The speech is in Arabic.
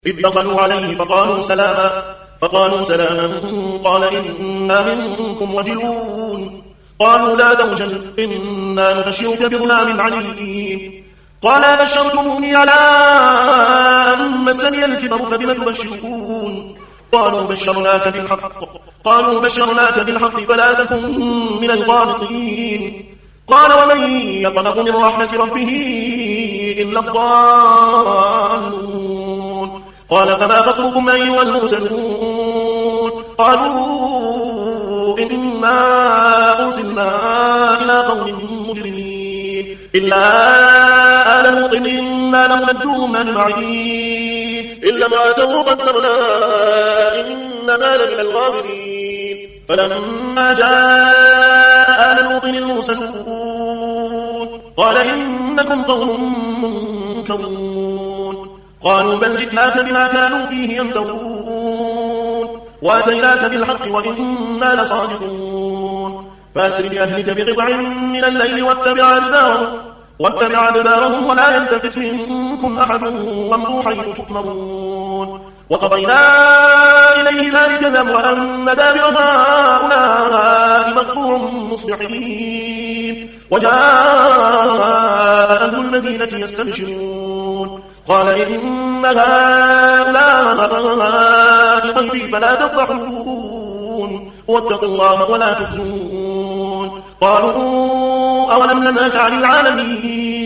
إذ دخلوا عليه فقالوا سلاما قال إنا منكم وجلون قالوا لا توجل إنا نبشرك بغلام عليم قال أبشرتموني على أن مسني الكبر فبم تبشرون قالوا بشرناك بالحق فلا تكن من القانطين قال ومن يقنط من رحمة ربه إلا الضالون قال فما خطبكم أيها المرسلون قالوا إنا أرسلنا إلى قوم مجرمين إلا آل لوط إنا لمنجوهم أجمعين إلا امرأته قدرنا إنها لمن الغابرين فلما جاء آل لوط المرسلون قال إنكم قوم منكرون قالوا بل جئناك بما كانوا فيه يمترون وأتيناك بالحق وإنا لصادقون فأسر بأهلك بقطع من الليل واتبع أدبارهم ولا يلتفت منكم أحد وامضوا حيث تؤمرون وقضينا إليه ذلك الأمر أن دابر هؤلاء مقطوع مصبحين وجاء أهل المدينة يستبشرون قال إن هؤلاء ضيفي فلا تفضحون واتقوا الله ولا تخزون قالوا أولم ننهك عن العالمين